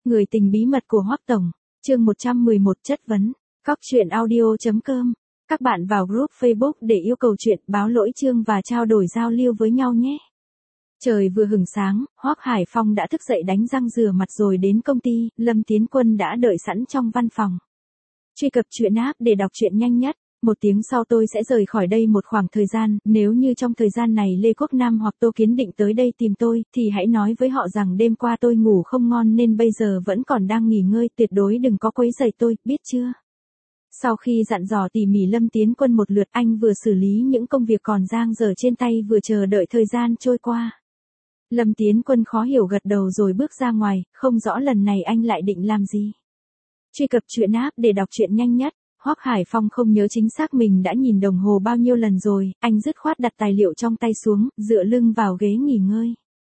Người tình bí mật của Hoắc Tổng, chương 111 chất vấn, cóc.audio.com. Các bạn vào group Facebook để yêu cầu chuyện, báo lỗi chương và trao đổi giao lưu với nhau nhé. Trời vừa hửng sáng, Hoắc Hải Phong đã thức dậy đánh răng rửa mặt rồi đến công ty, Lâm Tiến Quân đã đợi sẵn trong văn phòng. Truy cập truyện app để đọc truyện nhanh nhất. 1 tiếng sau tôi sẽ rời khỏi đây một khoảng thời gian, nếu như trong thời gian này Lê Quốc Nam hoặc Tô Kiến Định tới đây tìm tôi, thì hãy nói với họ rằng đêm qua tôi ngủ không ngon nên bây giờ vẫn còn đang nghỉ ngơi, tuyệt đối đừng có quấy rầy tôi, biết chưa? Sau khi dặn dò tỉ mỉ Lâm Tiến Quân một lượt, anh vừa xử lý những công việc còn dang dở trên tay vừa chờ đợi thời gian trôi qua. Lâm Tiến Quân khó hiểu gật đầu rồi bước ra ngoài, không rõ lần này anh lại định làm gì. Truy cập truyện app để đọc truyện nhanh nhất. Hoắc Hải Phong không nhớ chính xác mình đã nhìn đồng hồ bao nhiêu lần rồi, anh dứt khoát đặt tài liệu trong tay xuống, dựa lưng vào ghế nghỉ ngơi.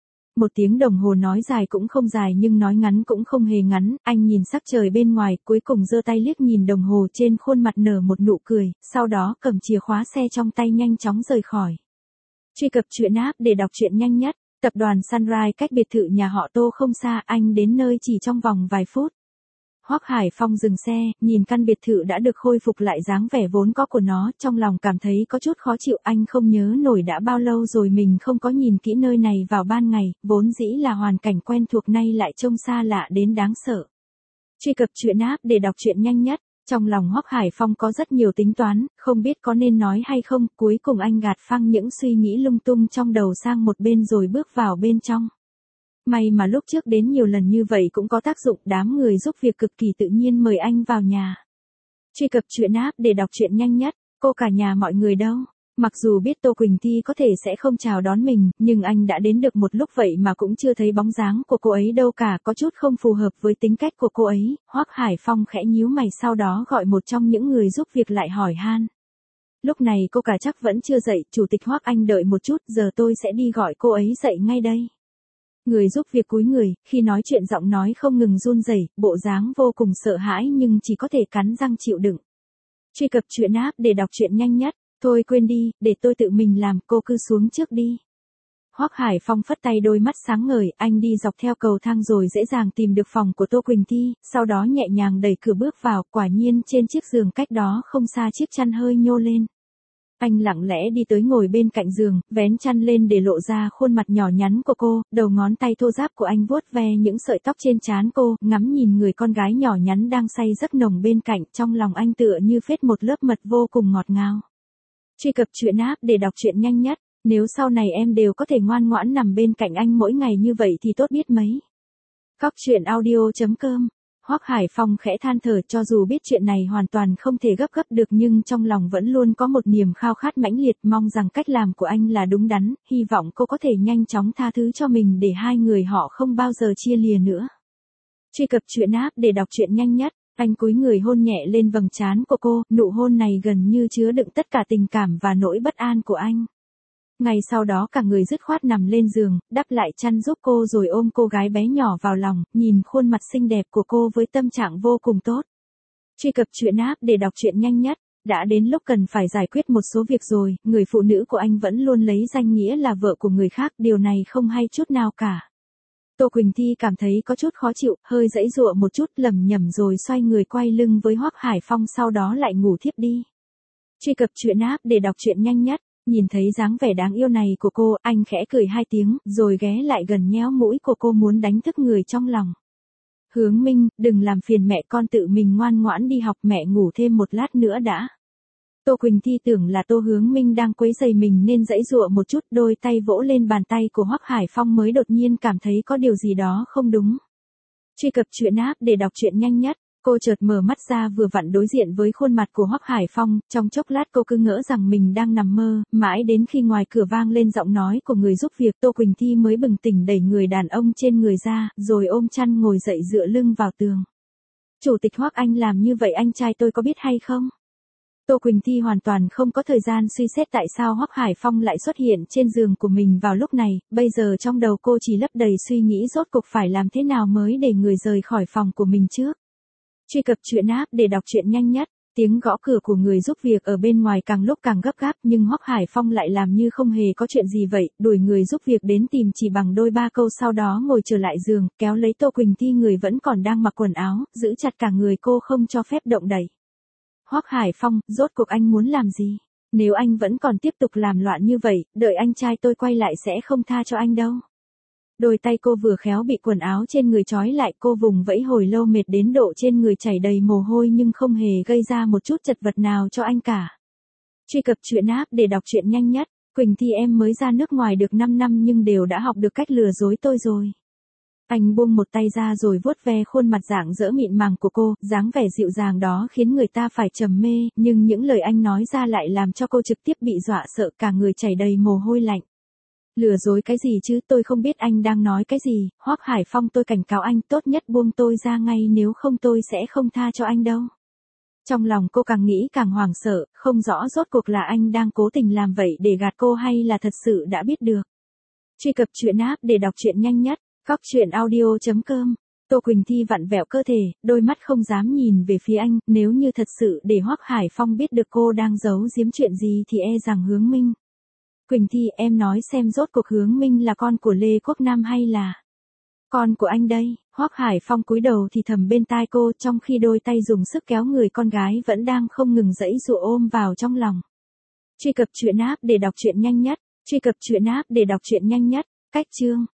1 tiếng đồng hồ nói dài cũng không dài nhưng nói ngắn cũng không hề ngắn, anh nhìn sắc trời bên ngoài, cuối cùng giơ tay liếc nhìn đồng hồ, trên khuôn mặt nở một nụ cười, sau đó cầm chìa khóa xe trong tay nhanh chóng rời khỏi. Truy cập truyện app để đọc truyện nhanh nhất. Tập đoàn Sunrise cách biệt thự nhà họ Tô không xa, anh đến nơi chỉ trong vòng vài phút. Hoắc Hải Phong dừng xe, nhìn căn biệt thự đã được khôi phục lại dáng vẻ vốn có của nó, trong lòng cảm thấy có chút khó chịu, anh không nhớ nổi đã bao lâu rồi mình không có nhìn kỹ nơi này vào ban ngày, vốn dĩ là hoàn cảnh quen thuộc nay lại trông xa lạ đến đáng sợ. Truy cập truyện app để đọc truyện nhanh nhất. Trong lòng Hoắc Hải Phong có rất nhiều tính toán, không biết có nên nói hay không, cuối cùng anh gạt phăng những suy nghĩ lung tung trong đầu sang một bên rồi bước vào bên trong. May mà lúc trước đến nhiều lần như vậy cũng có tác dụng, đám người giúp việc cực kỳ tự nhiên mời anh vào nhà. Truy cập truyện app để đọc truyện nhanh nhất. Cô cả nhà mọi người đâu? Mặc dù biết Tô Quỳnh Thi có thể sẽ không chào đón mình, nhưng anh đã đến được một lúc vậy mà cũng chưa thấy bóng dáng của cô ấy đâu cả, có chút không phù hợp với tính cách của cô ấy. Hoắc Hải Phong khẽ nhíu mày, sau đó gọi một trong những người giúp việc lại hỏi han. Lúc này cô cả chắc vẫn chưa dậy, chủ tịch Hoắc anh đợi một chút, giờ tôi sẽ đi gọi cô ấy dậy ngay đây. Người giúp việc cúi người, khi nói chuyện giọng nói không ngừng run rẩy, bộ dáng vô cùng sợ hãi nhưng chỉ có thể cắn răng chịu đựng. Truy cập truyện app để đọc truyện nhanh nhất. Thôi quên đi, để tôi tự mình làm, cô cứ xuống trước đi. Hoắc Hải Phong phất tay, đôi mắt sáng ngời, anh đi dọc theo cầu thang rồi dễ dàng tìm được phòng của Tô Quỳnh Thi, sau đó nhẹ nhàng đẩy cửa bước vào, quả nhiên trên chiếc giường cách đó không xa chiếc chăn hơi nhô lên. Anh lặng lẽ đi tới ngồi bên cạnh giường, vén chăn lên để lộ ra khuôn mặt nhỏ nhắn của cô, đầu ngón tay thô ráp của anh vuốt ve những sợi tóc trên trán cô, ngắm nhìn người con gái nhỏ nhắn đang say giấc nồng bên cạnh, trong lòng anh tựa như phết một lớp mật vô cùng ngọt ngào. Truy cập truyện app để đọc truyện nhanh nhất. Nếu sau này em đều có thể ngoan ngoãn nằm bên cạnh anh mỗi ngày như vậy thì tốt biết mấy. cóc.audio.com. Hoắc Hải Phong khẽ than thở, cho dù biết chuyện này hoàn toàn không thể gấp được nhưng trong lòng vẫn luôn có một niềm khao khát mãnh liệt, mong rằng cách làm của anh là đúng đắn, hy vọng cô có thể nhanh chóng tha thứ cho mình để hai người họ không bao giờ chia lìa nữa. Truy cập truyện app để đọc truyện nhanh nhất. Anh cúi người hôn nhẹ lên vầng trán của cô, nụ hôn này gần như chứa đựng tất cả tình cảm và nỗi bất an của anh. Ngày sau đó cả người dứt khoát nằm lên giường, đắp lại chăn giúp cô rồi ôm cô gái bé nhỏ vào lòng, nhìn khuôn mặt xinh đẹp của cô với tâm trạng vô cùng tốt. Truy cập truyện app để đọc truyện nhanh nhất. Đã đến lúc cần phải giải quyết một số việc rồi, người phụ nữ của anh vẫn luôn lấy danh nghĩa là vợ của người khác, điều này không hay chút nào cả. Tô Quỳnh Thi cảm thấy có chút khó chịu, hơi giãy giụa một chút, lẩm nhẩm rồi xoay người quay lưng với Hoắc Hải Phong, sau đó lại ngủ thiếp đi. Truy cập truyện app để đọc truyện nhanh nhất. Nhìn thấy dáng vẻ đáng yêu này của cô, anh khẽ cười 2 tiếng, rồi ghé lại gần nhéo mũi của cô muốn đánh thức người trong lòng. Hướng Minh, đừng làm phiền mẹ, con tự mình ngoan ngoãn đi học, mẹ ngủ thêm một lát nữa đã. Tô Quỳnh Thi tưởng là Tô Hướng Minh đang quấy rầy mình nên giãy giụa một chút, đôi tay vỗ lên bàn tay của Hoắc Hải Phong mới đột nhiên cảm thấy có điều gì đó không đúng. Truy cập truyện app để đọc truyện nhanh nhất. Cô chợt mở mắt ra vừa vặn đối diện với khuôn mặt của Hoắc Hải Phong, trong chốc lát cô cứ ngỡ rằng mình đang nằm mơ, mãi đến khi ngoài cửa vang lên giọng nói của người giúp việc, Tô Quỳnh Thi mới bừng tỉnh đẩy người đàn ông trên người ra, rồi ôm chăn ngồi dậy dựa lưng vào tường. Chủ tịch Hoắc, anh làm như vậy anh trai tôi có biết hay không? Tô Quỳnh Thi hoàn toàn không có thời gian suy xét tại sao Hoắc Hải Phong lại xuất hiện trên giường của mình vào lúc này, bây giờ trong đầu cô chỉ lấp đầy suy nghĩ rốt cuộc phải làm thế nào mới để người rời khỏi phòng của mình trước. Truy cập truyện app để đọc truyện nhanh nhất. Tiếng gõ cửa của người giúp việc ở bên ngoài càng lúc càng gấp gáp, nhưng Hoắc Hải Phong lại làm như không hề có chuyện gì vậy, đuổi người giúp việc đến tìm chỉ bằng đôi ba câu, sau đó ngồi trở lại giường, kéo lấy Tô Quỳnh Thi người vẫn còn đang mặc quần áo, giữ chặt cả người cô không cho phép động đậy. Hoắc Hải Phong, rốt cuộc anh muốn làm gì? Nếu anh vẫn còn tiếp tục làm loạn như vậy, đợi anh trai tôi quay lại sẽ không tha cho anh đâu. Đôi tay cô vừa khéo bị quần áo trên người trói lại, cô vùng vẫy hồi lâu mệt đến độ trên người chảy đầy mồ hôi nhưng không hề gây ra một chút chật vật nào cho anh cả. Truy cập truyện app để đọc truyện nhanh nhất. Quỳnh Thi em mới ra nước ngoài được 5 năm nhưng đều đã học được cách lừa dối tôi rồi. Anh buông một tay ra rồi vuốt ve khuôn mặt rạng rỡ mịn màng của cô, dáng vẻ dịu dàng đó khiến người ta phải trầm mê, nhưng những lời anh nói ra lại làm cho cô trực tiếp bị dọa sợ, cả người chảy đầy mồ hôi lạnh. Lừa dối cái gì chứ, tôi không biết anh đang nói cái gì, Hoắc Hải Phong, tôi cảnh cáo anh, tốt nhất buông tôi ra ngay, nếu không tôi sẽ không tha cho anh đâu. Trong lòng cô càng nghĩ càng hoảng sợ, không rõ rốt cuộc là anh đang cố tình làm vậy để gạt cô hay là thật sự đã biết được. Truy cập truyện app để đọc truyện nhanh nhất. Cóc truyện audio.com. Tô Quỳnh Thi vặn vẹo cơ thể, đôi mắt không dám nhìn về phía anh, nếu như thật sự để Hoắc Hải Phong biết được cô đang giấu giếm chuyện gì thì e rằng Hướng Minh. Quỳnh Thi, em nói xem rốt cuộc Hướng Minh là con của Lê Quốc Nam hay là con của anh đây? Hoắc Hải Phong cúi đầu thì thầm bên tai cô, trong khi đôi tay dùng sức kéo người con gái vẫn đang không ngừng giãy giụa ôm vào trong lòng. Truy cập truyện app để đọc truyện nhanh nhất. Truy cập truyện app để đọc truyện nhanh nhất. Cách chương